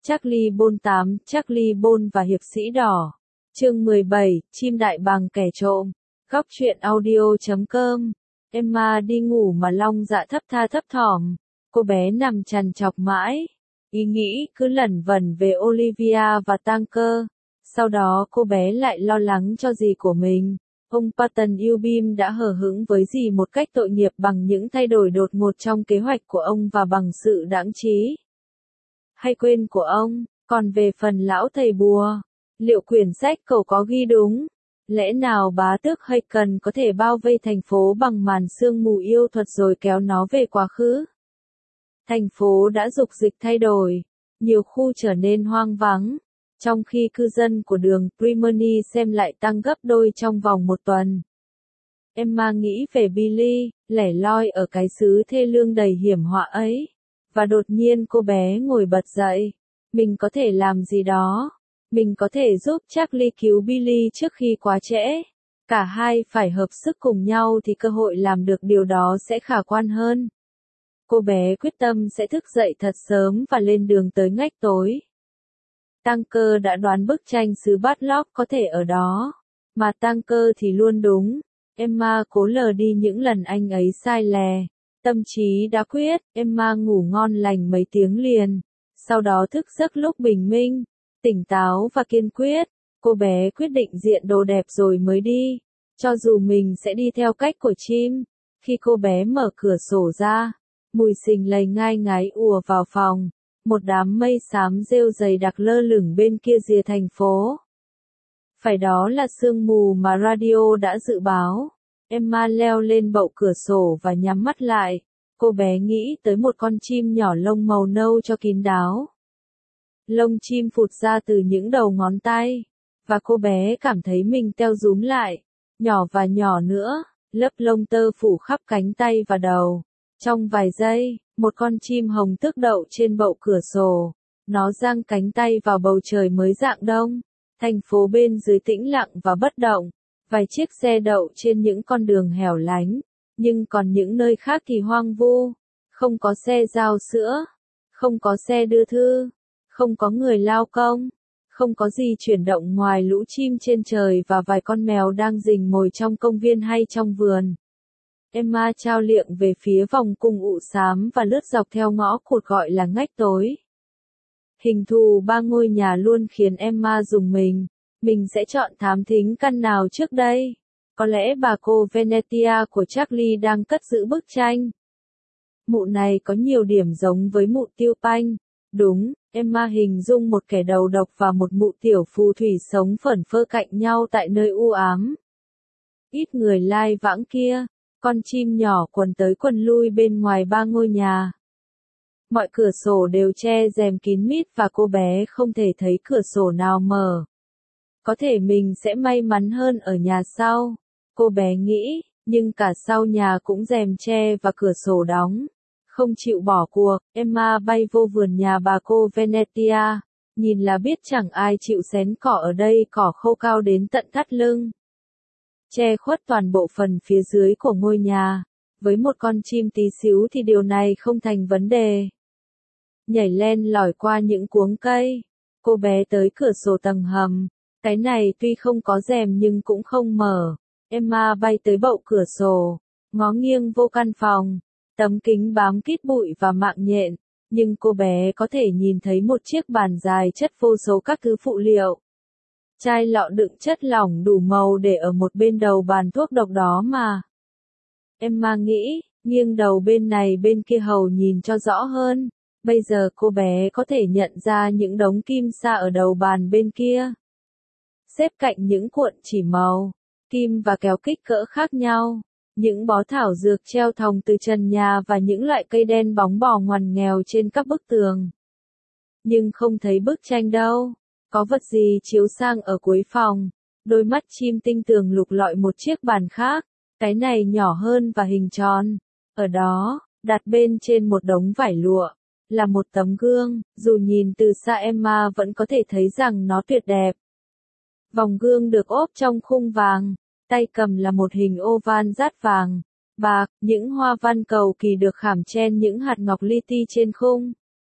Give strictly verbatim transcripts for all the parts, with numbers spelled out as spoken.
Charlie Bôn tám, Charlie Bôn và Hiệp sĩ đỏ. Chương mười bảy, chim đại bàng kẻ trộm. Góc truyện audio chấm com. Emma đi ngủ mà long dạ thấp tha thấp thỏm. Cô bé nằm trằn trọc mãi. Ý nghĩ cứ lẩn vẩn về Olivia và Tanker. Sau đó cô bé lại lo lắng cho dì của mình. Ông Patton Eubim đã hờ hững với dì một cách tội nghiệp bằng những thay đổi đột ngột trong kế hoạch của ông và bằng sự đãng trí hay quên của ông. Còn về phần lão thầy bùa, liệu quyển sách cậu có ghi đúng? Lẽ nào bá tước Haken có thể bao vây thành phố bằng màn sương mù yêu thuật rồi kéo nó về quá khứ? Thành phố đã dục dịch thay đổi, nhiều khu trở nên hoang vắng, trong khi cư dân của đường Primony xem lại tăng gấp đôi trong vòng một tuần. Emma nghĩ về Billy, lẻ loi ở cái xứ thê lương đầy hiểm họa ấy. Và đột nhiên cô bé ngồi bật dậy. Mình có thể làm gì đó. Mình có thể giúp Charlie cứu Billy trước khi quá trễ. Cả hai phải hợp sức cùng nhau thì cơ hội làm được điều đó sẽ khả quan hơn. Cô bé quyết tâm sẽ thức dậy thật sớm và lên đường tới ngách tối. Tanker đã đoán bức tranh xứ Batlock có thể ở đó. Mà Tanker thì luôn đúng. Emma cố lờ đi những lần anh ấy sai lè. Tâm trí đã quyết, Emma ngủ ngon lành mấy tiếng liền. Sau đó thức giấc lúc bình minh, tỉnh táo và kiên quyết. Cô bé quyết định diện đồ đẹp rồi mới đi. Cho dù mình sẽ đi theo cách của chim. Khi cô bé mở cửa sổ ra, mùi xình lầy ngai ngái ùa vào phòng. Một đám mây xám rêu dày đặc lơ lửng bên kia rìa thành phố. Phải đó là sương mù mà radio đã dự báo. Emma leo lên bậu cửa sổ và nhắm mắt lại. Cô bé nghĩ tới một con chim nhỏ lông màu nâu cho kín đáo. Lông chim phụt ra từ những đầu ngón tay. Và cô bé cảm thấy mình teo rúm lại. Nhỏ và nhỏ nữa, lớp lông tơ phủ khắp cánh tay và đầu. Trong vài giây, một con chim hồng tước đậu trên bậu cửa sổ. Nó giang cánh tay vào bầu trời mới rạng đông. Thành phố bên dưới tĩnh lặng và bất động. Vài chiếc xe đậu trên những con đường hẻo lánh, nhưng còn những nơi khác thì hoang vu, không có xe giao sữa, không có xe đưa thư, không có người lao công, không có gì chuyển động ngoài lũ chim trên trời và vài con mèo đang rình mồi trong công viên hay trong vườn. Emma chao liệng về phía vòng cung ụ xám và lướt dọc theo ngõ cụt gọi là ngách tối. Hình thù ba ngôi nhà luôn khiến Emma rùng mình. Mình sẽ chọn thám thính căn nào trước đây? Có lẽ bà cô Venetia của Charlie đang cất giữ bức tranh. Mụ này có nhiều điểm giống với mụ Tiêu Panh. Đúng, Emma hình dung một kẻ đầu độc và một mụ tiểu phù thủy sống phởn phơ cạnh nhau tại nơi u ám. Ít người lai vãng kia, con chim nhỏ quần tới quần lui bên ngoài ba ngôi nhà. Mọi cửa sổ đều che rèm kín mít và cô bé không thể thấy cửa sổ nào mở. Có thể mình sẽ may mắn hơn ở nhà sau, cô bé nghĩ, nhưng cả sau nhà cũng rèm che và cửa sổ đóng. Không chịu bỏ cuộc, Emma bay vô vườn nhà bà cô Venetia, nhìn là biết chẳng ai chịu xén cỏ ở đây, cỏ khô cao đến tận thắt lưng. Che khuất toàn bộ phần phía dưới của ngôi nhà, với một con chim tí xíu thì điều này không thành vấn đề. Nhảy len lỏi qua những cuống cây, cô bé tới cửa sổ tầng hầm. Cái này tuy không có rèm nhưng cũng không mở. Emma bay tới bậu cửa sổ, ngó nghiêng vô căn phòng. Tấm kính bám kít bụi và mạng nhện, nhưng cô bé có thể nhìn thấy một chiếc bàn dài chất vô số các thứ phụ liệu. Chai lọ đựng chất lỏng đủ màu để ở một bên đầu bàn thuốc độc đó mà. Emma nghĩ, nghiêng đầu bên này bên kia hầu nhìn cho rõ hơn. Bây giờ cô bé có thể nhận ra những đống kim sa ở đầu bàn bên kia. Xếp cạnh những cuộn chỉ màu, kim và kéo kích cỡ khác nhau, những bó thảo dược treo thòng từ trần nhà và những loại cây đen bóng bò ngoằn nghèo trên các bức tường. Nhưng không thấy bức tranh đâu, có vật gì chiếu sang ở cuối phòng, đôi mắt chim tinh tường lục lọi một chiếc bàn khác, cái này nhỏ hơn và hình tròn. Ở đó, đặt bên trên một đống vải lụa, là một tấm gương, dù nhìn từ xa Emma vẫn có thể thấy rằng nó tuyệt đẹp. Vòng gương được ốp trong khung vàng, tay cầm là một hình oval dát vàng, bạc, những hoa văn cầu kỳ được khảm chen những hạt ngọc li ti trên khung.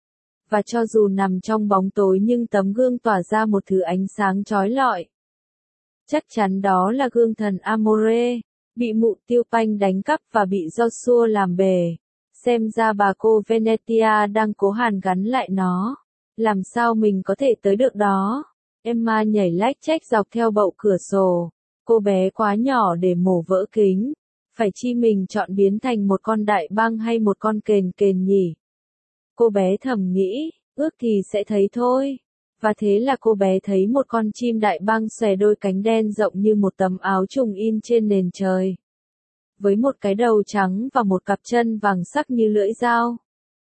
và cho dù nằm trong bóng tối nhưng tấm gương tỏa ra một thứ ánh sáng chói lọi. Chắc chắn đó là gương thần Amore, bị mụ Tiêu Panh đánh cắp và bị Joshua làm bể. Xem ra bà cô Venetia đang cố hàn gắn lại nó. Làm sao mình có thể tới được đó? Emma nhảy lách chách dọc theo bậu cửa sổ. Cô bé quá nhỏ để mổ vỡ kính. Phải chi mình chọn biến thành một con đại băng hay một con kền kền nhỉ? Cô bé thầm nghĩ, ước thì sẽ thấy thôi. Và thế là cô bé thấy một con chim đại băng xòe đôi cánh đen rộng như một tấm áo trùng in trên nền trời. Với một cái đầu trắng và một cặp chân vàng sắc như lưỡi dao.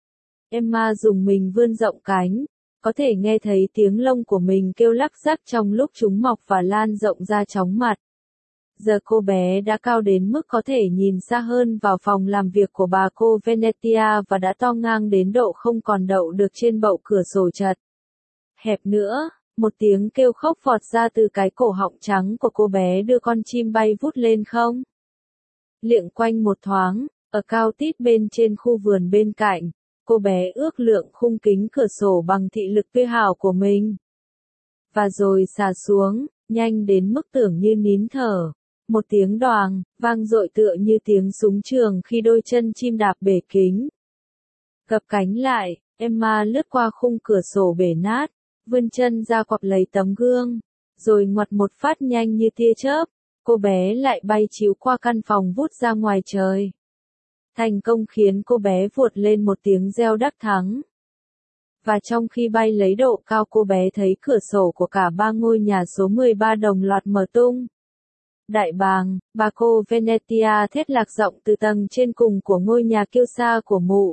Emma dùng mình vươn rộng cánh, có thể nghe thấy tiếng lông của mình kêu lắc rắc trong lúc chúng mọc và lan rộng ra chóng mặt. Giờ cô bé đã cao đến mức có thể nhìn xa hơn vào phòng làm việc của bà cô Venetia và đã to ngang đến độ không còn đậu được trên bậu cửa sổ chật hẹp nữa. Một tiếng kêu khóc vọt ra từ cái cổ họng trắng của cô bé đưa con chim bay vút lên không. Liệng quanh một thoáng, ở cao tít bên trên khu vườn bên cạnh, cô bé ước lượng khung kính cửa sổ bằng thị lực tuyệt hảo của mình. Và rồi xà xuống, nhanh đến mức tưởng như nín thở. Một tiếng đoàng, vang dội tựa như tiếng súng trường khi đôi chân chim đạp bể kính. Gập cánh lại, Emma lướt qua khung cửa sổ bể nát, vươn chân ra quặp lấy tấm gương, rồi ngoặt một phát nhanh như tia chớp, cô bé lại bay chiếu qua căn phòng vút ra ngoài trời. Thành công khiến cô bé vụt lên một tiếng reo đắc thắng. Và trong khi bay lấy độ cao cô bé thấy cửa sổ của cả ba ngôi nhà số mười ba đồng loạt mở tung. Đại bàng, bà cô Venetia thét lạc giọng từ tầng trên cùng của ngôi nhà kiêu sa của mụ.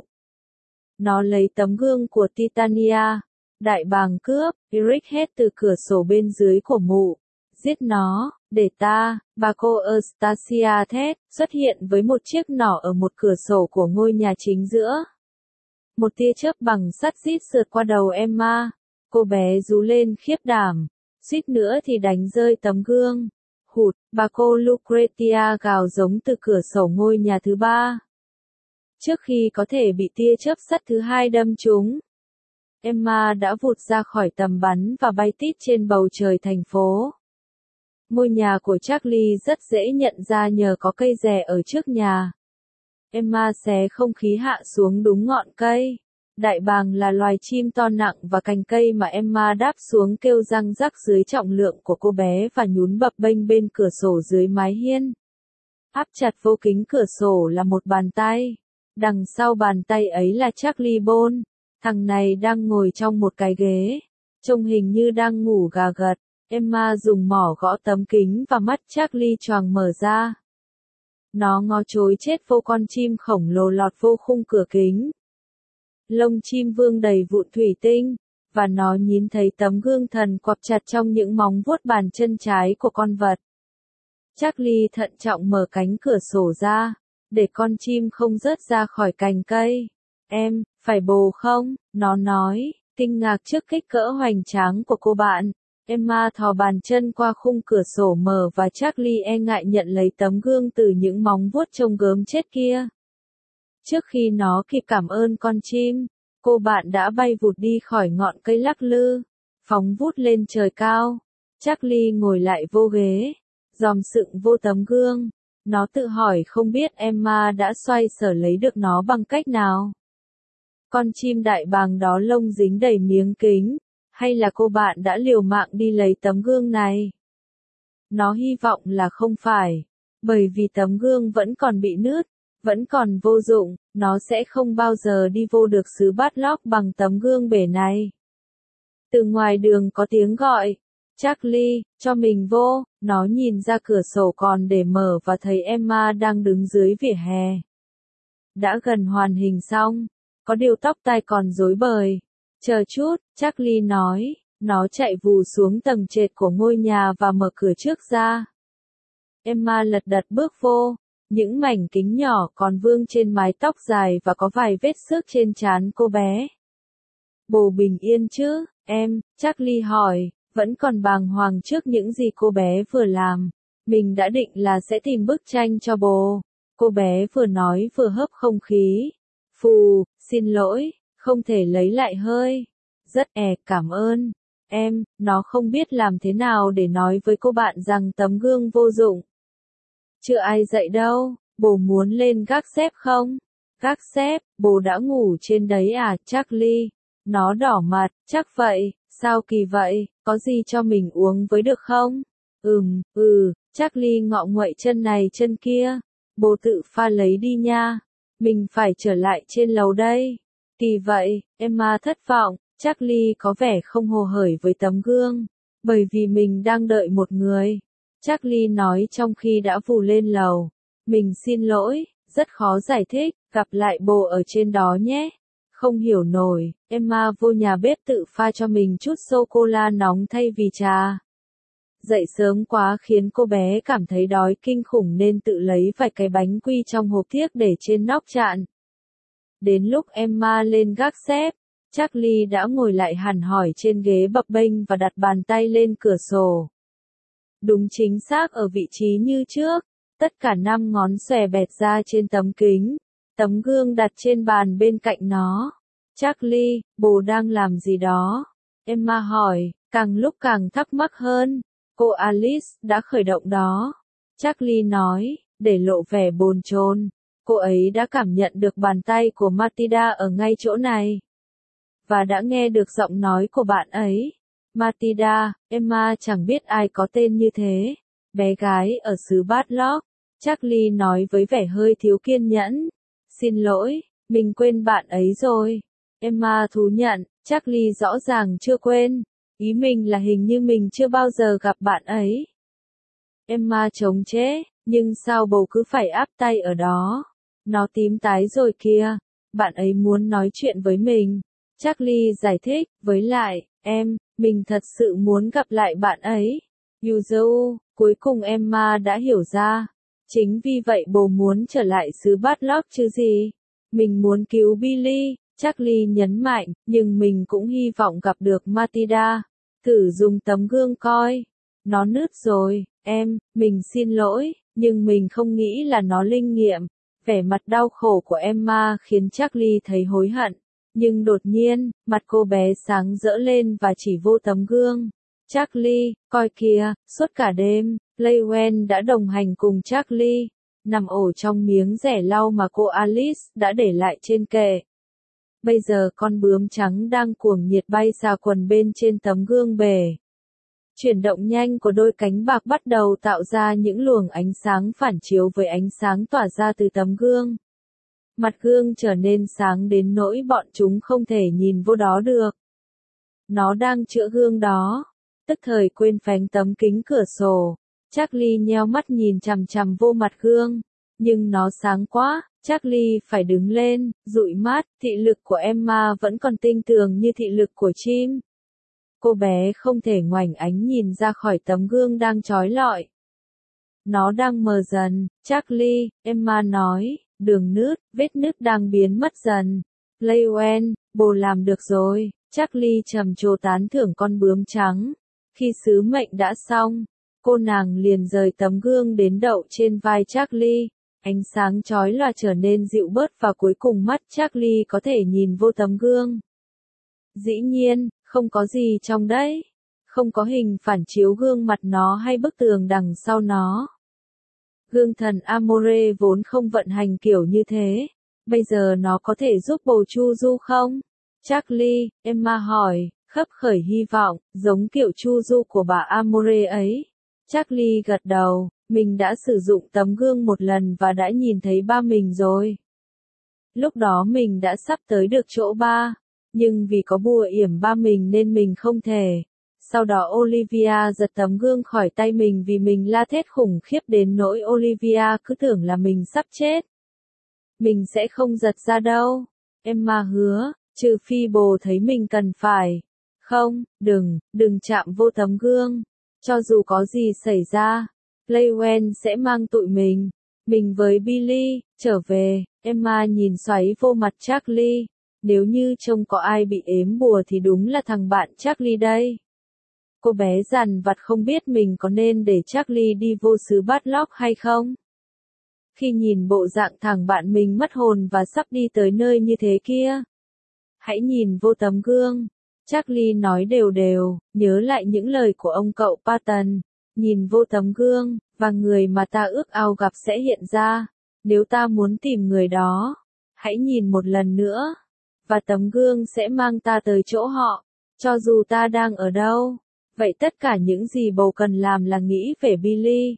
Nó lấy tấm gương của Titania. Đại bàng cướp, Eric hét từ cửa sổ bên dưới của mụ. Giết nó, để ta, bà cô Eustacia thét, xuất hiện với một chiếc nỏ ở một cửa sổ của ngôi nhà chính giữa. Một tia chớp bằng sắt rít sượt qua đầu Emma. Cô bé rú lên khiếp đảm, suýt nữa thì đánh rơi tấm gương. Hụt, bà cô Lucretia gào giống từ cửa sổ ngôi nhà thứ ba. Trước khi có thể bị tia chớp sắt thứ hai đâm trúng, Emma đã vụt ra khỏi tầm bắn và bay tít trên bầu trời thành phố. Ngôi nhà của Charlie rất dễ nhận ra nhờ có cây rè ở trước nhà. Emma xé không khí hạ xuống đúng ngọn cây. Đại bàng là loài chim to nặng và cành cây mà Emma đáp xuống kêu răng rắc dưới trọng lượng của cô bé và nhún bập bênh bên cửa sổ dưới mái hiên. Áp chặt vô kính cửa sổ là một bàn tay. Đằng sau bàn tay ấy là Charlie Bone. Thằng này đang ngồi trong một cái ghế. Trông hình như đang ngủ gà gật. Emma dùng mỏ gõ tấm kính và mắt Charlie choàng mở ra. Nó ngó chối chết vô con chim khổng lồ lọt vô khung cửa kính. Lông chim vương đầy vụn thủy tinh, và nó nhìn thấy tấm gương thần quặp chặt trong những móng vuốt bàn chân trái của con vật. Charlie thận trọng mở cánh cửa sổ ra, để con chim không rớt ra khỏi cành cây. Em, phải bồ không? Nó nói, kinh ngạc trước kích cỡ hoành tráng của cô bạn. Emma thò bàn chân qua khung cửa sổ mở và Charlie e ngại nhận lấy tấm gương từ những móng vuốt trông gớm chết kia. Trước khi nó kịp cảm ơn con chim, cô bạn đã bay vụt đi khỏi ngọn cây lắc lư, phóng vút lên trời cao. Charlie ngồi lại vô ghế, dòm sựng vô tấm gương. Nó tự hỏi không biết Emma đã xoay sở lấy được nó bằng cách nào. Con chim đại bàng đó lông dính đầy miếng kính, hay là cô bạn đã liều mạng đi lấy tấm gương này? Nó hy vọng là không phải, bởi vì tấm gương vẫn còn bị nứt, vẫn còn vô dụng, nó sẽ không bao giờ đi vô được xứ bát lóc bằng tấm gương bể này. Từ ngoài đường có tiếng gọi, Charlie, cho mình vô. Nó nhìn ra cửa sổ còn để mở và thấy Emma đang đứng dưới vỉa hè. Đã gần hoàn hình xong, có điều tóc tai còn rối bời. Chờ chút, Charlie nói, nó chạy vù xuống tầng trệt của ngôi nhà và mở cửa trước ra. Emma lật đật bước vô, những mảnh kính nhỏ còn vương trên mái tóc dài và có vài vết xước trên trán cô bé. Bồ bình yên chứ, em? Charlie hỏi, vẫn còn bàng hoàng trước những gì cô bé vừa làm. Mình đã định là sẽ tìm bức tranh cho bồ. Cô bé vừa nói vừa hớp không khí. Phù, xin lỗi, không thể lấy lại hơi. Rất e, cảm ơn. Em, nó không biết làm thế nào để nói với cô bạn rằng tấm gương vô dụng. Chưa ai dạy đâu, bố muốn lên gác xếp không? Gác xếp, bố đã ngủ trên đấy à, Charlie? Nó đỏ mặt, chắc vậy, sao kỳ vậy, có gì cho mình uống với được không? Ừm, ừ, Charlie ngọ nguậy chân này chân kia. Bố tự pha lấy đi nha. Mình phải trở lại trên lầu đây. Kỳ vậy, Emma thất vọng, Charlie có vẻ không hồ hởi với tấm gương. Bởi vì mình đang đợi một người. Charlie nói trong khi đã vù lên lầu. Mình xin lỗi, rất khó giải thích, gặp lại bố ở trên đó nhé. Không hiểu nổi, Emma vô nhà bếp tự pha cho mình chút sô-cô-la nóng thay vì trà. Dậy sớm quá khiến cô bé cảm thấy đói kinh khủng nên tự lấy vài cái bánh quy trong hộp thiếc để trên nóc chạn. Đến lúc Emma lên gác xếp, Charlie đã ngồi lại hẳn hỏi trên ghế bập bênh và đặt bàn tay lên cửa sổ. Đúng chính xác ở vị trí như trước, tất cả năm ngón xòe bẹt ra trên tấm kính, tấm gương đặt trên bàn bên cạnh nó. Charlie, bố đang làm gì đó? Emma hỏi, càng lúc càng thắc mắc hơn. Cô Alice đã khởi động đó. Charlie nói, để lộ vẻ bồn chồn. Cô ấy đã cảm nhận được bàn tay của Matilda ở ngay chỗ này. Và đã nghe được giọng nói của bạn ấy. Matilda, Emma chẳng biết ai có tên như thế. Bé gái ở xứ Badlock. Charlie nói với vẻ hơi thiếu kiên nhẫn. Xin lỗi, mình quên bạn ấy rồi. Emma thú nhận, Charlie rõ ràng chưa quên. Ý mình là hình như mình chưa bao giờ gặp bạn ấy. Emma chống chế, nhưng sao bố cứ phải áp tay ở đó? Nó tím tái rồi kìa. Bạn ấy muốn nói chuyện với mình. Charlie giải thích, với lại, em, mình thật sự muốn gặp lại bạn ấy. Yuzu, cuối cùng Emma đã hiểu ra. Chính vì vậy bố muốn trở lại xứ Badlock chứ gì. Mình muốn cứu Billy, Charlie nhấn mạnh, nhưng mình cũng hy vọng gặp được Matilda. Thử dùng tấm gương coi. Nó nứt rồi, em, mình xin lỗi, nhưng mình không nghĩ là nó linh nghiệm. Vẻ mặt đau khổ của Emma khiến Charlie thấy hối hận. Nhưng đột nhiên, mặt cô bé sáng rỡ lên và chỉ vô tấm gương. Charlie, coi kìa, suốt cả đêm, Playwen đã đồng hành cùng Charlie, nằm ổ trong miếng rẻ lau mà cô Alice đã để lại trên kệ. Bây giờ con bướm trắng đang cuồng nhiệt bay xà quần bên trên tấm gương bể. Chuyển động nhanh của đôi cánh bạc bắt đầu tạo ra những luồng ánh sáng phản chiếu với ánh sáng tỏa ra từ tấm gương. Mặt gương trở nên sáng đến nỗi bọn chúng không thể nhìn vô đó được. Nó đang chữa gương đó. Tức thời quên phanh tấm kính cửa sổ. Charlie nheo mắt nhìn chằm chằm vô mặt gương. Nhưng nó sáng quá, Charlie phải đứng lên, dụi mắt, thị lực của Emma vẫn còn tinh tường như thị lực của chim. Cô bé không thể ngoảnh ánh nhìn ra khỏi tấm gương đang chói lọi. Nó đang mờ dần, Charlie, Emma nói, đường nứt, vết nứt đang biến mất dần. Playwen, bố làm được rồi, Charlie trầm trồ tán thưởng con bướm trắng. Khi sứ mệnh đã xong, cô nàng liền rời tấm gương đến đậu trên vai Charlie. Ánh sáng chói lòa trở nên dịu bớt và cuối cùng mắt Charlie có thể nhìn vô tấm gương. Dĩ nhiên, không có gì trong đấy. Không có hình phản chiếu gương mặt nó hay bức tường đằng sau nó. Gương thần Amore vốn không vận hành kiểu như thế. Bây giờ nó có thể giúp bầu Chu Du không? Charlie, Emma hỏi, khấp khởi hy vọng, giống kiểu Chu Du của bà Amore ấy. Charlie gật đầu, mình đã sử dụng tấm gương một lần và đã nhìn thấy ba mình rồi. Lúc đó mình đã sắp tới được chỗ ba, nhưng vì có bùa yểm ba mình nên mình không thể. Sau đó Olivia giật tấm gương khỏi tay mình vì mình la thét khủng khiếp đến nỗi Olivia cứ tưởng là mình sắp chết. Mình sẽ không giật ra đâu. Emma hứa, trừ phi bồ thấy mình cần phải. Không, đừng, đừng chạm vô tấm gương. Cho dù có gì xảy ra, Playwen sẽ mang tụi mình. Mình với Billy, trở về. Emma nhìn xoáy vô mặt Charlie. Nếu như trông có ai bị ếm bùa thì đúng là thằng bạn Charlie đây. Cô bé dằn vặt không biết mình có nên để Charlie đi vô xứ Badlock hay không. Khi nhìn bộ dạng thằng bạn mình mất hồn và sắp đi tới nơi như thế kia. Hãy nhìn vô tấm gương. Charlie nói đều đều, nhớ lại những lời của ông cậu Patton. Nhìn vô tấm gương, và người mà ta ước ao gặp sẽ hiện ra. Nếu ta muốn tìm người đó, hãy nhìn một lần nữa. Và tấm gương sẽ mang ta tới chỗ họ, cho dù ta đang ở đâu. Vậy tất cả những gì bồ cần làm là nghĩ về Billy.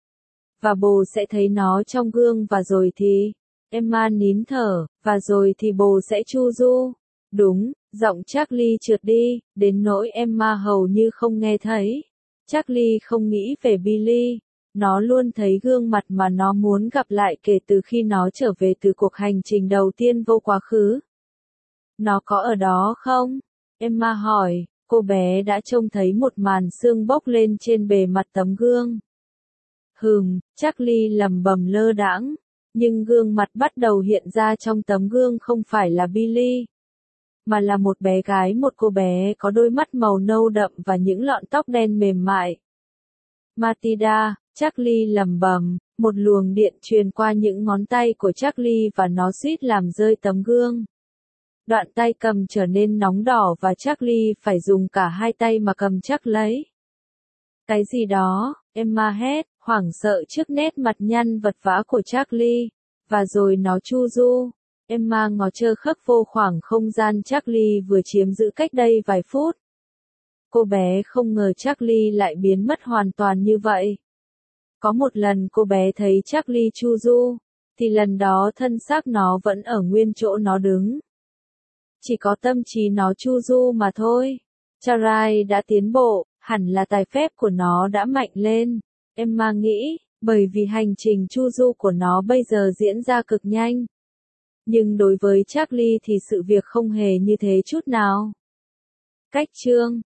Và bồ sẽ thấy nó trong gương và rồi thì... Emma nín thở, và rồi thì bồ sẽ chu du. Đúng, giọng Charlie trượt đi, đến nỗi Emma hầu như không nghe thấy. Charlie không nghĩ về Billy. Nó luôn thấy gương mặt mà nó muốn gặp lại kể từ khi nó trở về từ cuộc hành trình đầu tiên vô quá khứ. Nó có ở đó không? Emma hỏi, cô bé đã trông thấy một màn sương bốc lên trên bề mặt tấm gương. Hừm, Charlie lẩm bẩm lơ đãng, nhưng gương mặt bắt đầu hiện ra trong tấm gương không phải là Billy, mà là một bé gái, một cô bé có đôi mắt màu nâu đậm và những lọn tóc đen mềm mại. Matilda, Charlie lẩm bẩm, một luồng điện truyền qua những ngón tay của Charlie và nó suýt làm rơi tấm gương. Đoạn tay cầm trở nên nóng đỏ và Charlie phải dùng cả hai tay mà cầm chắc lấy. Cái gì đó, Emma hét, hoảng sợ trước nét mặt nhăn vật vã của Charlie. Và rồi nó chu du. Emma ngó trơ khắc vô khoảng không gian Charlie vừa chiếm giữ cách đây vài phút. Cô bé không ngờ Charlie lại biến mất hoàn toàn như vậy. Có một lần cô bé thấy Charlie chu du, thì lần đó thân xác nó vẫn ở nguyên chỗ nó đứng. Chỉ có tâm trí nó chu du mà thôi. Charlie đã tiến bộ, hẳn là tài phép của nó đã mạnh lên. Emma nghĩ, bởi vì hành trình chu du của nó bây giờ diễn ra cực nhanh. Nhưng đối với Charlie thì sự việc không hề như thế chút nào. Cách chương